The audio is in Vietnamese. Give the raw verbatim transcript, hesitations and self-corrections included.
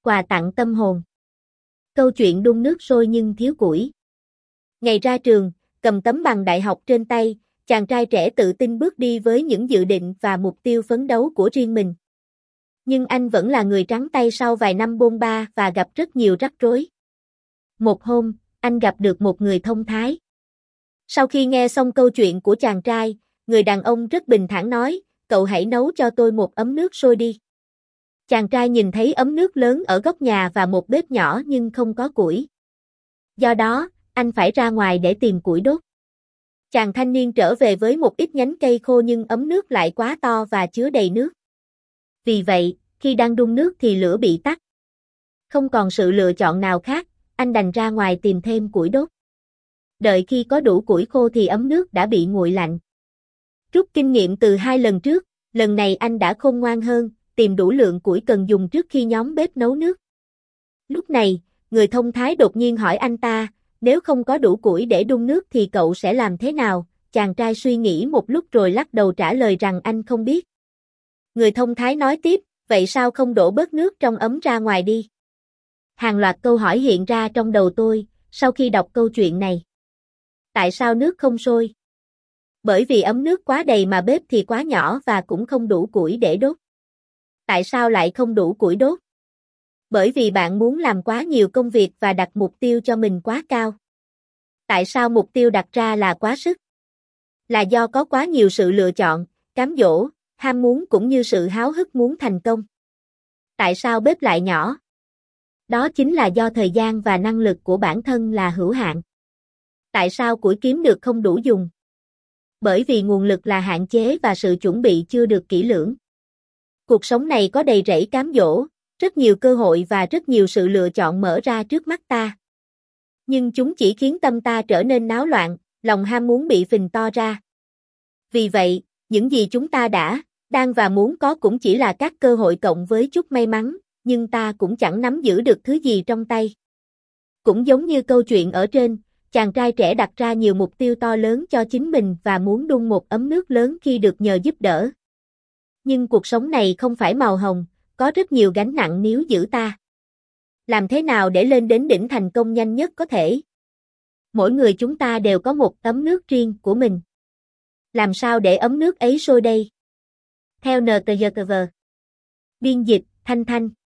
quà tặng tâm hồn. Câu chuyện đun nước sôi nhưng thiếu củi. Ngày ra trường, cầm tấm bằng đại học trên tay, chàng trai trẻ tự tin bước đi với những dự định và mục tiêu phấn đấu của riêng mình. Nhưng anh vẫn là người trắng tay sau vài năm bôn ba và gặp rất nhiều rắc rối. Một hôm, anh gặp được một người thông thái. Sau khi nghe xong câu chuyện của chàng trai, người đàn ông rất bình thản nói, cậu hãy nấu cho tôi một ấm nước sôi đi. Chàng trai nhìn thấy ấm nước lớn ở góc nhà và một bếp nhỏ nhưng không có củi. Do đó, anh phải ra ngoài để tìm củi đốt. Chàng thanh niên trở về với một ít nhánh cây khô nhưng ấm nước lại quá to và chứa đầy nước. Vì vậy, khi đang đun nước thì lửa bị tắt. Không còn sự lựa chọn nào khác, anh đành ra ngoài tìm thêm củi đốt. Đợi khi có đủ củi khô thì ấm nước đã bị nguội lạnh. Rút kinh nghiệm từ hai lần trước, lần này anh đã khôn ngoan hơn, tìm đủ lượng củi cần dùng trước khi nhóm bếp nấu nước. Lúc này, người thông thái đột nhiên hỏi anh ta, nếu không có đủ củi để đun nước thì cậu sẽ làm thế nào? Chàng trai suy nghĩ một lúc rồi lắc đầu trả lời rằng anh không biết. Người thông thái nói tiếp, vậy sao không đổ bớt nước trong ấm ra ngoài đi? Hàng loạt câu hỏi hiện ra trong đầu tôi, sau khi đọc câu chuyện này. Tại sao nước không sôi? Bởi vì ấm nước quá đầy mà bếp thì quá nhỏ và cũng không đủ củi để đốt. Tại sao lại không đủ củi đốt? Bởi vì bạn muốn làm quá nhiều công việc và đặt mục tiêu cho mình quá cao. Tại sao mục tiêu đặt ra là quá sức? Là do có quá nhiều sự lựa chọn, cám dỗ, ham muốn cũng như sự háo hức muốn thành công. Tại sao bếp lại nhỏ? Đó chính là do thời gian và năng lực của bản thân là hữu hạn. Tại sao củi kiếm được không đủ dùng? Bởi vì nguồn lực là hạn chế và sự chuẩn bị chưa được kỹ lưỡng. Cuộc sống này có đầy rẫy cám dỗ, rất nhiều cơ hội và rất nhiều sự lựa chọn mở ra trước mắt ta. Nhưng chúng chỉ khiến tâm ta trở nên náo loạn, lòng ham muốn bị phình to ra. Vì vậy, những gì chúng ta đã, đang và muốn có cũng chỉ là các cơ hội cộng với chút may mắn, nhưng ta cũng chẳng nắm giữ được thứ gì trong tay. Cũng giống như câu chuyện ở trên, chàng trai trẻ đặt ra nhiều mục tiêu to lớn cho chính mình và muốn đun một ấm nước lớn khi được nhờ giúp đỡ. Nhưng cuộc sống này không phải màu hồng, có rất nhiều gánh nặng níu giữ ta. Làm thế nào để lên đến đỉnh thành công nhanh nhất có thể? Mỗi người chúng ta đều có một ấm nước riêng của mình. Làm sao để ấm nước ấy sôi đây? Theo en tê giê tê vê. Biên dịch, Thanh Thanh.